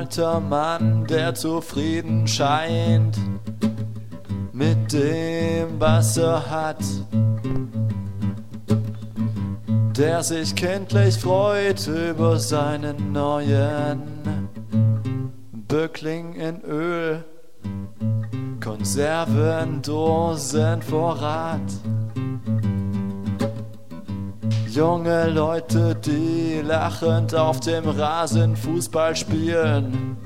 alter Mann, der zufrieden scheint mit dem, was er hat, der sich kindlich freut über seinen neuen Böckling in Öl, Konservendosenvorrat. Junge Leute, die lachend auf dem Rasen Fußball spielen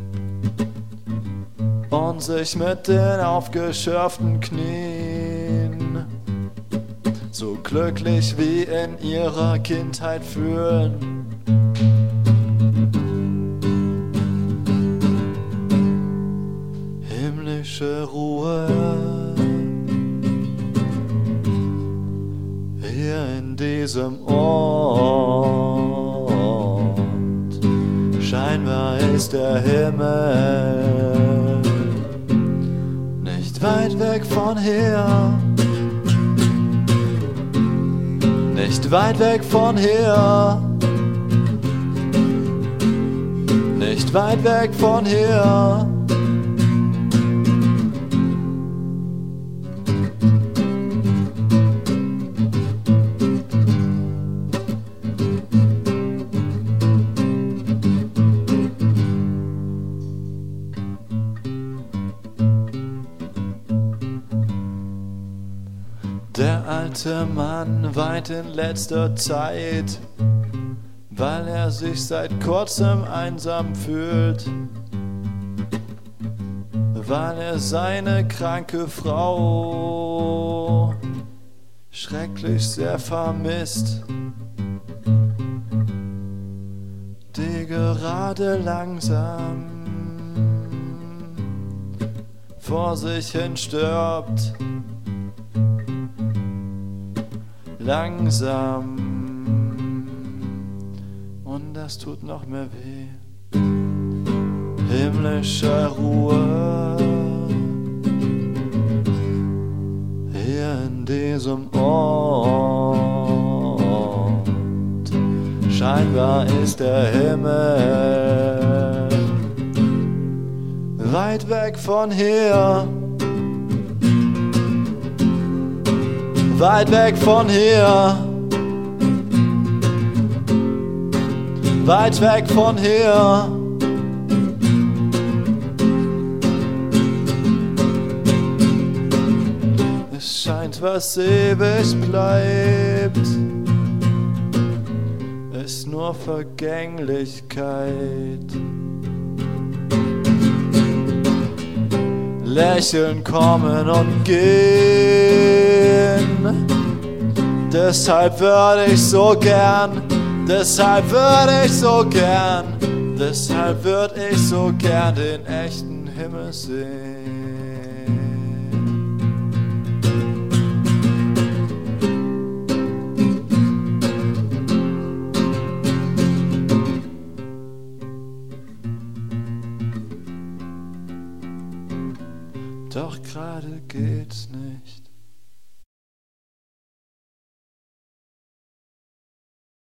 und sich mit den aufgeschürften Knien so glücklich wie in ihrer Kindheit fühlen. Himmlische Ruhe hier in diesem Ort. Scheinbar ist der Himmel nicht weit weg von hier. Nicht weit weg von hier. Nicht weit weg von hier. Der alte Mann weint in letzter Zeit, weil er sich seit kurzem einsam fühlt, weil er seine kranke Frau schrecklich sehr vermisst, die gerade langsam vor sich hin stirbt. Langsam, und das tut noch mehr weh. Himmlische Ruhe hier in diesem Ort. Scheinbar ist der Himmel weit weg von hier. Weit weg von hier, weit weg von hier. Es scheint, was ewig bleibt, ist nur Vergänglichkeit. Lächeln kommen und gehen. Deshalb würde ich so gern, deshalb würde ich so gern, deshalb würde ich so gern den echten Himmel sehen. Doch gerade geht's nicht.